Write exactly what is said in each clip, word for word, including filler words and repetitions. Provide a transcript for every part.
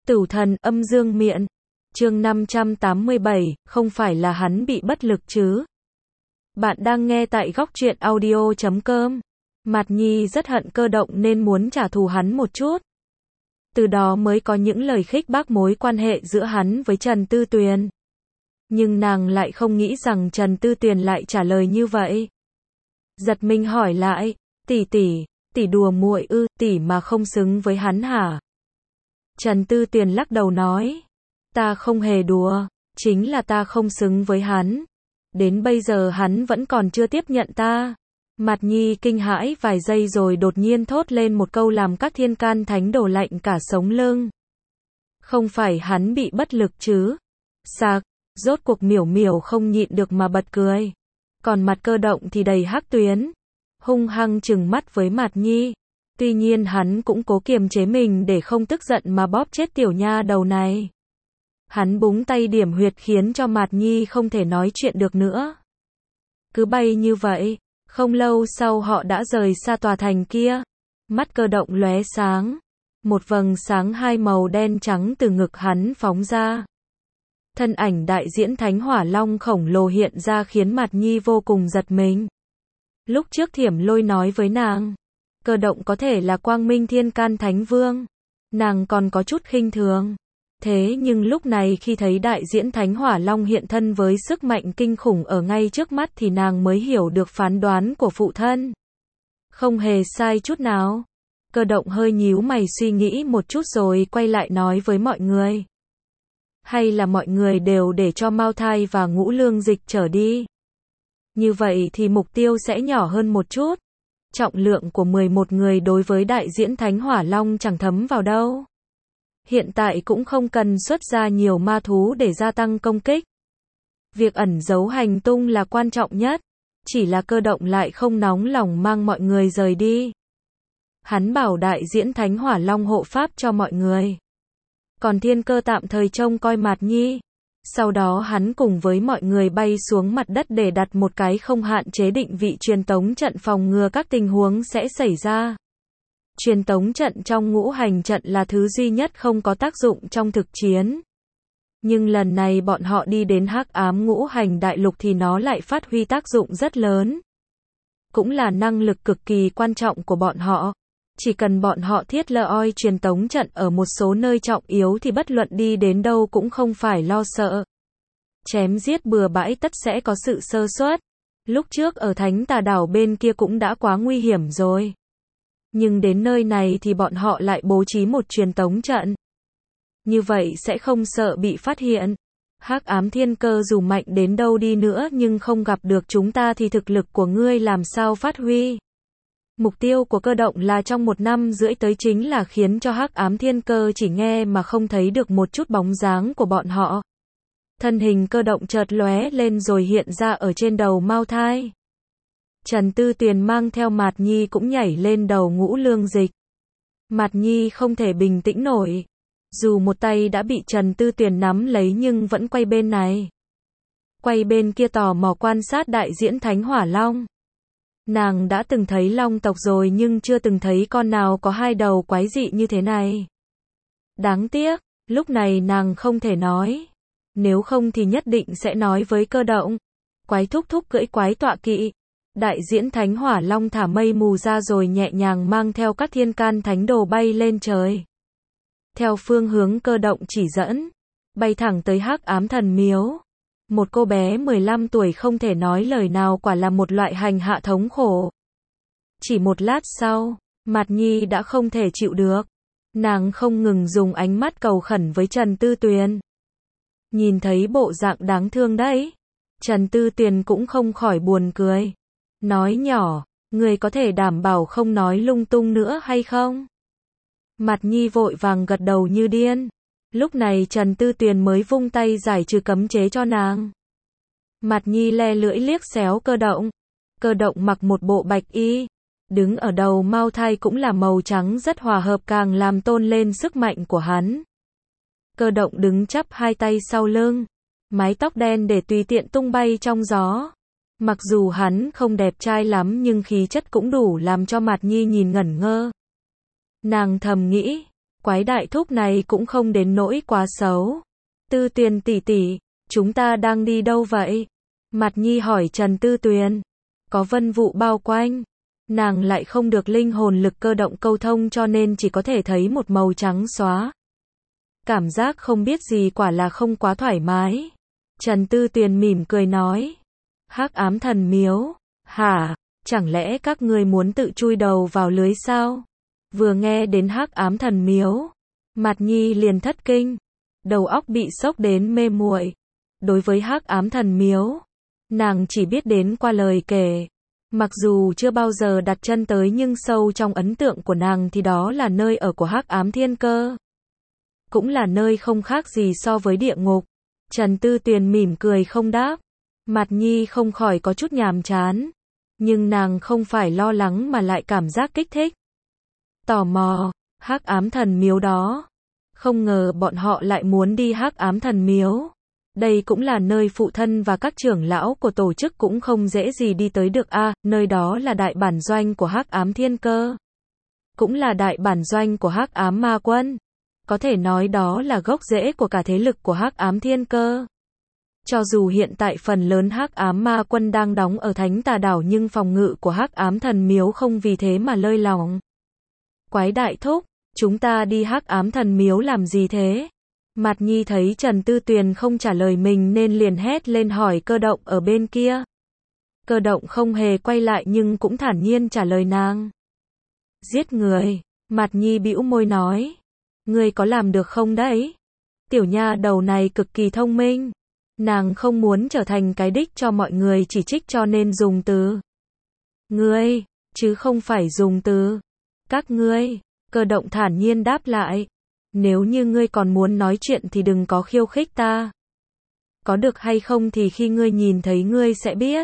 Tử thần âm dương miện. Chương năm trăm tám mươi bảy, không phải là hắn bị bất lực chứ. Bạn đang nghe tại góc truyện audio chấm com. Mạt Nhi rất hận Cơ Động nên muốn trả thù hắn một chút. Từ đó mới có những lời khích bác mối quan hệ giữa hắn với Trần Tư Tuyền. Nhưng nàng lại không nghĩ rằng Trần Tư Tuyền lại trả lời như vậy. Giật mình hỏi lại, tỷ tỷ, tỷ đùa muội ư, tỷ mà không xứng với hắn hả? Trần Tư Tuyền lắc đầu nói, ta không hề đùa, chính là ta không xứng với hắn. Đến bây giờ hắn vẫn còn chưa tiếp nhận ta. Mạt Nhi kinh hãi vài giây rồi đột nhiên thốt lên một câu làm các thiên can thánh đồ lạnh cả sống lưng. Không phải hắn bị bất lực chứ? Sạc, rốt cuộc Miểu Miểu không nhịn được mà bật cười. Còn mặt Cơ Động thì đầy hắc tuyến, hung hăng trừng mắt với Mạt Nhi. Tuy nhiên hắn cũng cố kiềm chế mình để không tức giận mà bóp chết tiểu nha đầu này. Hắn búng tay điểm huyệt khiến cho Mạt Nhi không thể nói chuyện được nữa. Cứ bay như vậy, không lâu sau họ đã rời xa tòa thành kia. Mắt Cơ Động lóe sáng, một vầng sáng hai màu đen trắng từ ngực hắn phóng ra. Thân ảnh đại diễn Thánh Hỏa Long khổng lồ hiện ra khiến Mạt Nhi vô cùng giật mình. Lúc trước Thiểm Lôi nói với nàng, Cơ Động có thể là Quang Minh Thiên Can Thánh Vương, nàng còn có chút khinh thường. Thế nhưng lúc này khi thấy đại diễn Thánh Hỏa Long hiện thân với sức mạnh kinh khủng ở ngay trước mắt thì nàng mới hiểu được phán đoán của phụ thân. Không hề sai chút nào. Cơ Động hơi nhíu mày suy nghĩ một chút rồi quay lại nói với mọi người. Hay là mọi người đều để cho Mao Thai và Ngũ Lương Dịch trở đi. Như vậy thì mục tiêu sẽ nhỏ hơn một chút. Trọng lượng của mười một người đối với đại diễn Thánh Hỏa Long chẳng thấm vào đâu. Hiện tại cũng không cần xuất ra nhiều ma thú để gia tăng công kích. Việc ẩn giấu hành tung là quan trọng nhất. Chỉ là Cơ Động lại không nóng lòng mang mọi người rời đi. Hắn bảo đại diễn Thánh Hỏa Long hộ pháp cho mọi người. Còn Thiên Cơ tạm thời trông coi Mạt Nhi. Sau đó hắn cùng với mọi người bay xuống mặt đất để đặt một cái không hạn chế định vị truyền tống trận phòng ngừa các tình huống sẽ xảy ra. Truyền tống trận trong ngũ hành trận là thứ duy nhất không có tác dụng trong thực chiến. Nhưng lần này bọn họ đi đến hắc ám ngũ hành đại lục thì nó lại phát huy tác dụng rất lớn. Cũng là năng lực cực kỳ quan trọng của bọn họ. Chỉ cần bọn họ thiết lập truyền tống trận ở một số nơi trọng yếu thì bất luận đi đến đâu cũng không phải lo sợ. Chém giết bừa bãi tất sẽ có sự sơ suất. Lúc trước ở Thánh Tà Đảo bên kia cũng đã quá nguy hiểm rồi. Nhưng đến nơi này thì bọn họ lại bố trí một truyền tống trận. Như vậy sẽ không sợ bị phát hiện. Hắc ám thiên cơ dù mạnh đến đâu đi nữa nhưng không gặp được chúng ta thì thực lực của ngươi làm sao phát huy. Mục tiêu của Cơ Động là trong một năm rưỡi tới chính là khiến cho hắc ám thiên cơ chỉ nghe mà không thấy được một chút bóng dáng của bọn họ. Thân hình Cơ Động chợt lóe lên rồi hiện ra ở trên đầu Mao Thai. Trần Tư Tuyền mang theo Mạt Nhi cũng nhảy lên đầu Ngũ Lương Dịch. Mạt Nhi không thể bình tĩnh nổi. Dù một tay đã bị Trần Tư Tuyền nắm lấy nhưng vẫn quay bên này. Quay bên kia tò mò quan sát đại diễn Thánh Hỏa Long. Nàng đã từng thấy long tộc rồi nhưng chưa từng thấy con nào có hai đầu quái dị như thế này. Đáng tiếc, lúc này nàng không thể nói. Nếu không thì nhất định sẽ nói với Cơ Động. Quái thúc thúc cưỡi quái tọa kỵ. Đại diễn Thánh Hỏa Long thả mây mù ra rồi nhẹ nhàng mang theo các thiên can thánh đồ bay lên trời. Theo phương hướng Cơ Động chỉ dẫn, bay thẳng tới hắc ám thần miếu. Một cô bé mười lăm tuổi không thể nói lời nào quả là một loại hành hạ thống khổ. Chỉ một lát sau, Mạt Nhi đã không thể chịu được. Nàng không ngừng dùng ánh mắt cầu khẩn với Trần Tư Tuyền. Nhìn thấy bộ dạng đáng thương đấy. Trần Tư Tuyền cũng không khỏi buồn cười. Nói nhỏ, người có thể đảm bảo không nói lung tung nữa hay không? Mạt Nhi vội vàng gật đầu như điên. Lúc này Trần Tư Tuyền mới vung tay giải trừ cấm chế cho nàng. Mạt Nhi le lưỡi liếc xéo Cơ Động. Cơ Động mặc một bộ bạch y. Đứng ở đầu Mao Thai cũng là màu trắng rất hòa hợp càng làm tôn lên sức mạnh của hắn. Cơ Động đứng chắp hai tay sau lưng. Mái tóc đen để tùy tiện tung bay trong gió. Mặc dù hắn không đẹp trai lắm nhưng khí chất cũng đủ làm cho Mạt Nhi nhìn ngẩn ngơ. Nàng thầm nghĩ, Quái đại thúc này cũng không đến nỗi quá xấu. Tư Tuyền tỷ tỷ, chúng ta đang đi đâu vậy? Mạt Nhi hỏi Trần Tư Tuyền. Có vân vụ bao quanh. Nàng lại không được linh hồn lực cơ động câu thông cho nên chỉ có thể thấy một màu trắng xóa. Cảm giác không biết gì quả là không quá thoải mái. Trần Tư Tuyền mỉm cười nói. Hắc ám thần miếu. Hả? Chẳng lẽ các ngươi muốn tự chui đầu vào lưới sao? Vừa nghe đến hắc ám thần miếu, Mạt Nhi liền thất kinh. Đầu óc bị sốc đến mê muội. Đối với hắc ám thần miếu, nàng chỉ biết đến qua lời kể. Mặc dù chưa bao giờ đặt chân tới nhưng sâu trong ấn tượng của nàng thì đó là nơi ở của hắc ám thiên cơ. Cũng là nơi không khác gì so với địa ngục. Trần Tư Tuyền mỉm cười không đáp. Mạt Nhi không khỏi có chút nhàm chán. Nhưng nàng không phải lo lắng mà lại cảm giác kích thích. Tò mò, hắc ám thần miếu đó. Không ngờ bọn họ lại muốn đi hắc ám thần miếu. Đây cũng là nơi phụ thân và các trưởng lão của tổ chức cũng không dễ gì đi tới được a, à, nơi đó là đại bản doanh của hắc ám thiên cơ. Cũng là đại bản doanh của hắc ám ma quân. Có thể nói đó là gốc rễ của cả thế lực của hắc ám thiên cơ. Cho dù hiện tại phần lớn hắc ám ma quân đang đóng ở Thánh Tà Đảo nhưng phòng ngự của hắc ám thần miếu không vì thế mà lơi lỏng. Quái đại thúc, chúng ta đi hắc ám thần miếu làm gì thế? Mạt Nhi thấy Trần Tư Tuyền không trả lời mình nên liền hét lên hỏi cơ động ở bên kia. Cơ động không hề quay lại nhưng cũng thản nhiên trả lời nàng. Giết người, Mạt Nhi bĩu môi nói. Ngươi có làm được không đấy? Tiểu nha đầu này cực kỳ thông minh. Nàng không muốn trở thành cái đích cho mọi người chỉ trích cho nên dùng từ ngươi, chứ không phải dùng từ các ngươi. Cơ động thản nhiên đáp lại. Nếu như ngươi còn muốn nói chuyện thì đừng có khiêu khích ta. Có được hay không thì khi ngươi nhìn thấy ngươi sẽ biết.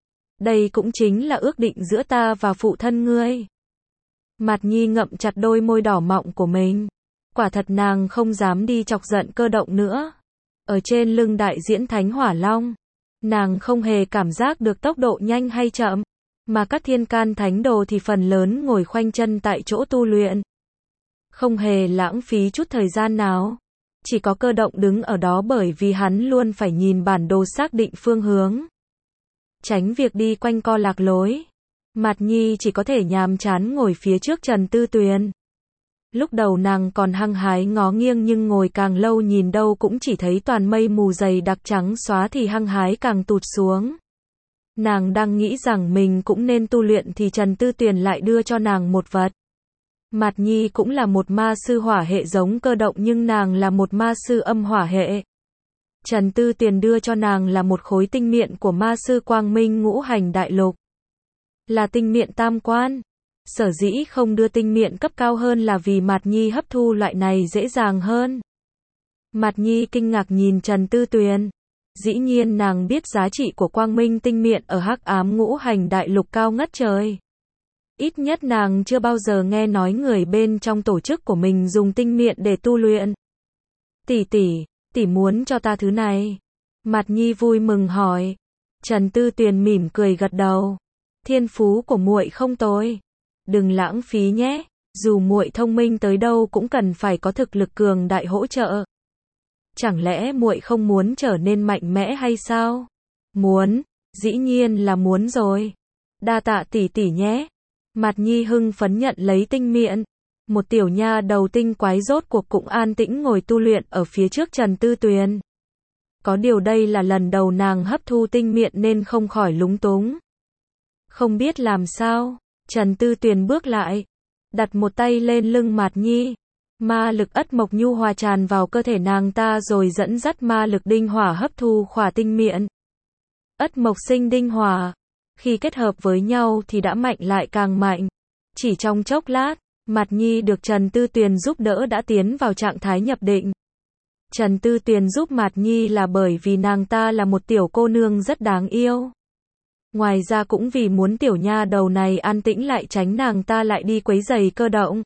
Đây cũng chính là ước định giữa ta và phụ thân ngươi. Mạt Nhi ngậm chặt đôi môi đỏ mọng của mình. Quả thật nàng không dám đi chọc giận cơ động nữa. Ở trên lưng đại diễn Thánh Hỏa Long, nàng không hề cảm giác được tốc độ nhanh hay chậm, mà các thiên can thánh đồ thì phần lớn ngồi khoanh chân tại chỗ tu luyện. Không hề lãng phí chút thời gian nào. Chỉ có cơ động đứng ở đó bởi vì hắn luôn phải nhìn bản đồ xác định phương hướng. Tránh việc đi quanh co lạc lối. Mạt Nhi chỉ có thể nhàm chán ngồi phía trước Trần Tư Tuyền. Lúc đầu nàng còn hăng hái ngó nghiêng nhưng ngồi càng lâu nhìn đâu cũng chỉ thấy toàn mây mù dày đặc trắng xóa thì hăng hái càng tụt xuống. Nàng đang nghĩ rằng mình cũng nên tu luyện thì Trần Tư Tuyền lại đưa cho nàng một vật. Mạt Nhi cũng là một ma sư hỏa hệ giống cơ động nhưng nàng là một ma sư âm hỏa hệ. Trần Tư Tuyền đưa cho nàng là một khối tinh miện của ma sư Quang Minh Ngũ Hành Đại Lục. Là tinh miện tam quan. Sở dĩ không đưa tinh miện cấp cao hơn là vì Mạt Nhi hấp thu loại này dễ dàng hơn. Mạt Nhi kinh ngạc nhìn Trần Tư Tuyền. Dĩ nhiên nàng biết giá trị của Quang Minh tinh miện ở hắc ám Ngũ Hành Đại Lục cao ngất trời. Ít nhất nàng chưa bao giờ nghe nói người bên trong tổ chức của mình dùng tinh miện để tu luyện. Tỷ tỷ, tỷ muốn cho ta thứ này. Mạt Nhi vui mừng hỏi. Trần Tư Tuyền mỉm cười gật đầu. Thiên phú của muội không tồi. Đừng lãng phí nhé, dù muội thông minh tới đâu cũng cần phải có thực lực cường đại hỗ trợ. Chẳng lẽ muội không muốn trở nên mạnh mẽ hay sao? Muốn, dĩ nhiên là muốn rồi. Đa tạ tỷ tỷ nhé. Mạt Nhi hưng phấn nhận lấy tinh miện. Một tiểu nha đầu tinh quái rốt cuộc cũng an tĩnh ngồi tu luyện ở phía trước Trần Tư Tuyền. Có điều đây là lần đầu nàng hấp thu tinh miện nên không khỏi lúng túng. Không biết làm sao. Trần Tư Tuyền bước lại, đặt một tay lên lưng Mạt Nhi. Ma lực ất mộc nhu hòa tràn vào cơ thể nàng ta rồi dẫn dắt ma lực đinh hỏa hấp thu khỏa tinh miện. Ất mộc sinh đinh hỏa, khi kết hợp với nhau thì đã mạnh lại càng mạnh. Chỉ trong chốc lát, Mạt Nhi được Trần Tư Tuyền giúp đỡ đã tiến vào trạng thái nhập định. Trần Tư Tuyền giúp Mạt Nhi là bởi vì nàng ta là một tiểu cô nương rất đáng yêu. Ngoài ra cũng vì muốn tiểu nha đầu này an tĩnh lại tránh nàng ta lại đi quấy rầy cơ động.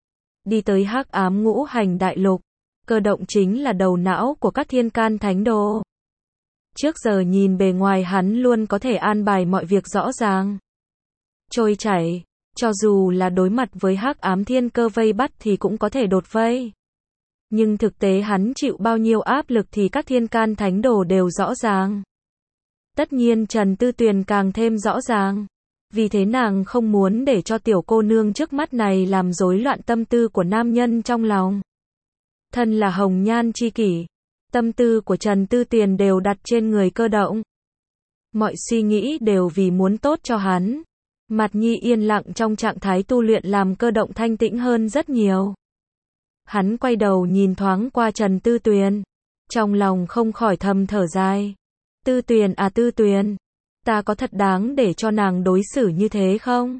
Đi tới hắc ám Ngũ Hành Đại Lục, cơ động chính là đầu não của các thiên can thánh đồ. Trước giờ nhìn bề ngoài hắn luôn có thể an bài mọi việc rõ ràng, trôi chảy. Cho dù là đối mặt với hắc ám thiên cơ vây bắt thì cũng có thể đột vây. Nhưng thực tế hắn chịu bao nhiêu áp lực thì các thiên can thánh đồ đều rõ ràng. Tất nhiên Trần Tư Tuyền càng thêm rõ ràng. Vì thế nàng không muốn để cho tiểu cô nương trước mắt này làm rối loạn tâm tư của nam nhân trong lòng. Thân là hồng nhan chi kỷ, tâm tư của Trần Tư Tuyền đều đặt trên người Cơ Động. Mọi suy nghĩ đều vì muốn tốt cho hắn. Mạt Nhi yên lặng trong trạng thái tu luyện làm Cơ Động thanh tĩnh hơn rất nhiều. Hắn quay đầu nhìn thoáng qua Trần Tư Tuyền, trong lòng không khỏi thầm thở dài. Tư Tuyền à Tư Tuyền, ta có thật đáng để cho nàng đối xử như thế không?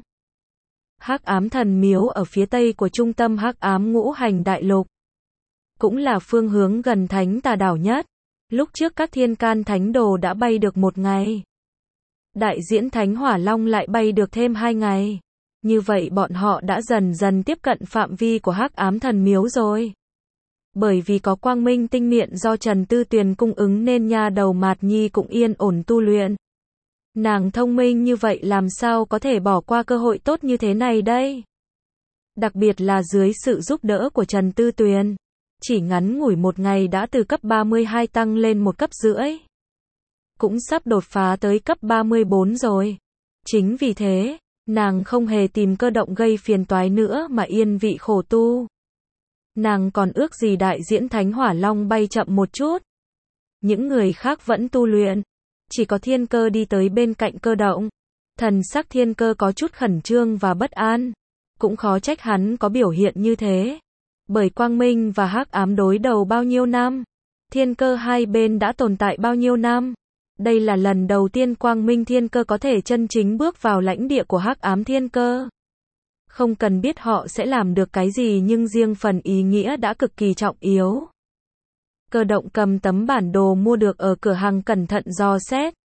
Hắc ám thần miếu ở phía tây của trung tâm hắc ám ngũ hành đại lục, cũng là phương hướng gần thánh tà đảo nhất. Lúc trước các thiên can thánh đồ đã bay được một ngày. Đại diễn thánh hỏa long lại bay được thêm hai ngày. Như vậy bọn họ đã dần dần tiếp cận phạm vi của hắc ám thần miếu rồi. Bởi vì có quang minh tinh miện do Trần Tư Tuyền cung ứng nên nha đầu Mạt Nhi cũng yên ổn tu luyện. Nàng thông minh như vậy làm sao có thể bỏ qua cơ hội tốt như thế này đây? Đặc biệt là dưới sự giúp đỡ của Trần Tư Tuyền. Chỉ ngắn ngủi một ngày đã từ cấp ba mươi hai tăng lên một cấp rưỡi. Cũng sắp đột phá tới cấp ba mươi bốn rồi. Chính vì thế, nàng không hề tìm Cơ Động gây phiền toái nữa mà yên vị khổ tu. Nàng còn ước gì đại diễn thánh hỏa long bay chậm một chút. Những người khác vẫn tu luyện. Chỉ có Thiên Cơ đi tới bên cạnh Cơ Động. Thần sắc Thiên Cơ có chút khẩn trương và bất an. Cũng khó trách hắn có biểu hiện như thế. Bởi quang minh và hắc ám đối đầu bao nhiêu năm. Thiên Cơ hai bên đã tồn tại bao nhiêu năm. Đây là lần đầu tiên quang minh thiên cơ có thể chân chính bước vào lãnh địa của hắc ám thiên cơ. Không cần biết họ sẽ làm được cái gì nhưng riêng phần ý nghĩa đã cực kỳ trọng yếu. Cơ Động cầm tấm bản đồ mua được ở cửa hàng cẩn thận dò xét.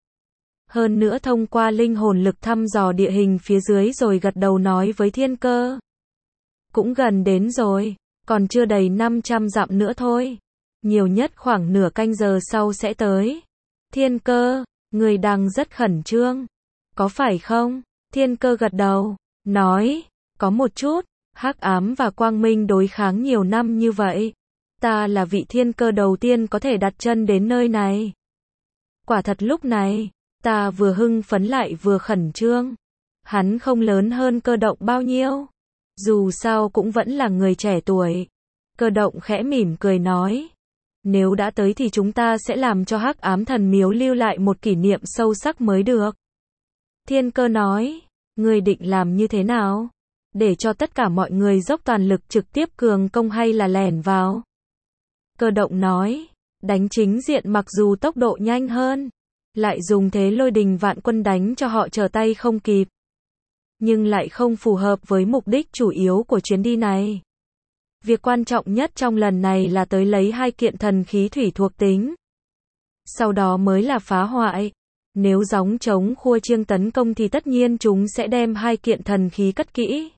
Hơn nữa thông qua linh hồn lực thăm dò địa hình phía dưới rồi gật đầu nói với Thiên Cơ. Cũng gần đến rồi, còn chưa đầy năm trăm dặm nữa thôi. Nhiều nhất khoảng nửa canh giờ sau sẽ tới. Thiên Cơ, người đang rất khẩn trương. Có phải không? Thiên Cơ gật đầu, nói, có một chút, hắc ám và quang minh đối kháng nhiều năm như vậy. Ta là vị thiên cơ đầu tiên có thể đặt chân đến nơi này. Quả thật lúc này, ta vừa hưng phấn lại vừa khẩn trương. Hắn không lớn hơn Cơ Động bao nhiêu. Dù sao cũng vẫn là người trẻ tuổi. Cơ Động khẽ mỉm cười nói. Nếu đã tới thì chúng ta sẽ làm cho hắc ám thần miếu lưu lại một kỷ niệm sâu sắc mới được. Thiên Cơ nói, ngươi định làm như thế nào? Để cho tất cả mọi người dốc toàn lực trực tiếp cường công hay là lẻn vào? Cơ Động nói, đánh chính diện mặc dù tốc độ nhanh hơn, lại dùng thế lôi đình vạn quân đánh cho họ trở tay không kịp. Nhưng lại không phù hợp với mục đích chủ yếu của chuyến đi này. Việc quan trọng nhất trong lần này là tới lấy hai kiện thần khí thủy thuộc tính. Sau đó mới là phá hoại. Nếu gióng trống khua chiêng tấn công thì tất nhiên chúng sẽ đem hai kiện thần khí cất kỹ.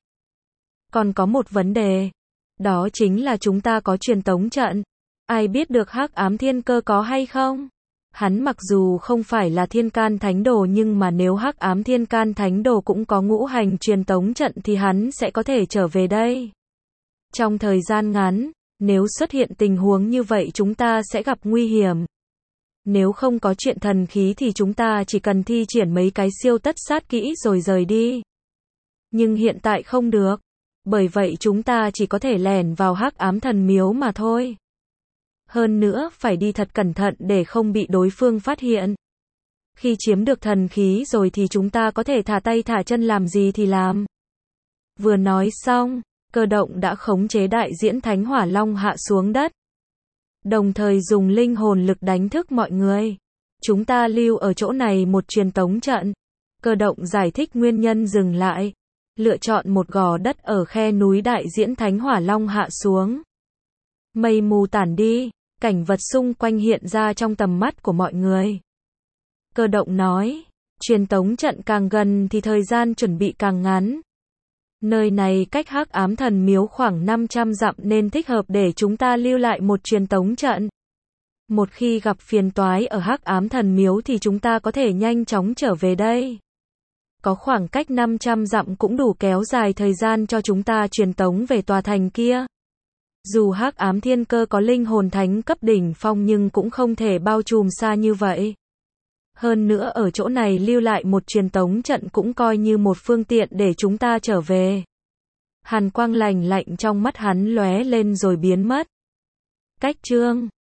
Còn có một vấn đề. Đó chính là chúng ta có truyền tống trận. Ai biết được hắc ám thiên cơ có hay không? Hắn mặc dù không phải là thiên can thánh đồ nhưng mà nếu hắc ám thiên can thánh đồ cũng có ngũ hành truyền tống trận thì hắn sẽ có thể trở về đây. Trong thời gian ngắn, nếu xuất hiện tình huống như vậy chúng ta sẽ gặp nguy hiểm. Nếu không có chuyện thần khí thì chúng ta chỉ cần thi triển mấy cái siêu tất sát kỹ rồi rời đi. Nhưng hiện tại không được. Bởi vậy chúng ta chỉ có thể lẻn vào hắc ám thần miếu mà thôi. Hơn nữa phải đi thật cẩn thận để không bị đối phương phát hiện. Khi chiếm được thần khí rồi thì chúng ta có thể thả tay thả chân làm gì thì làm. Vừa nói xong, Cơ Động đã khống chế đại diễn thánh hỏa long hạ xuống đất. Đồng thời dùng linh hồn lực đánh thức mọi người. Chúng ta lưu ở chỗ này một truyền tống trận. Cơ Động giải thích nguyên nhân dừng lại. Lựa chọn một gò đất ở khe núi đại diễn thánh hỏa long hạ xuống. Mây mù tản đi, cảnh vật xung quanh hiện ra trong tầm mắt của mọi người. Cơ Động nói, truyền tống trận càng gần thì thời gian chuẩn bị càng ngắn. Nơi này cách hắc ám thần miếu khoảng năm trăm dặm nên thích hợp để chúng ta lưu lại một truyền tống trận. Một khi gặp phiền toái ở hắc ám thần miếu thì chúng ta có thể nhanh chóng trở về đây. Có khoảng cách năm trăm dặm cũng đủ kéo dài thời gian cho chúng ta truyền tống về tòa thành kia. Dù Hắc Ám Thiên Cơ có linh hồn thánh cấp đỉnh phong nhưng cũng không thể bao trùm xa như vậy. Hơn nữa ở chỗ này lưu lại một truyền tống trận cũng coi như một phương tiện để chúng ta trở về. Hàn quang lạnh lạnh trong mắt hắn lóe lên rồi biến mất. Cách chương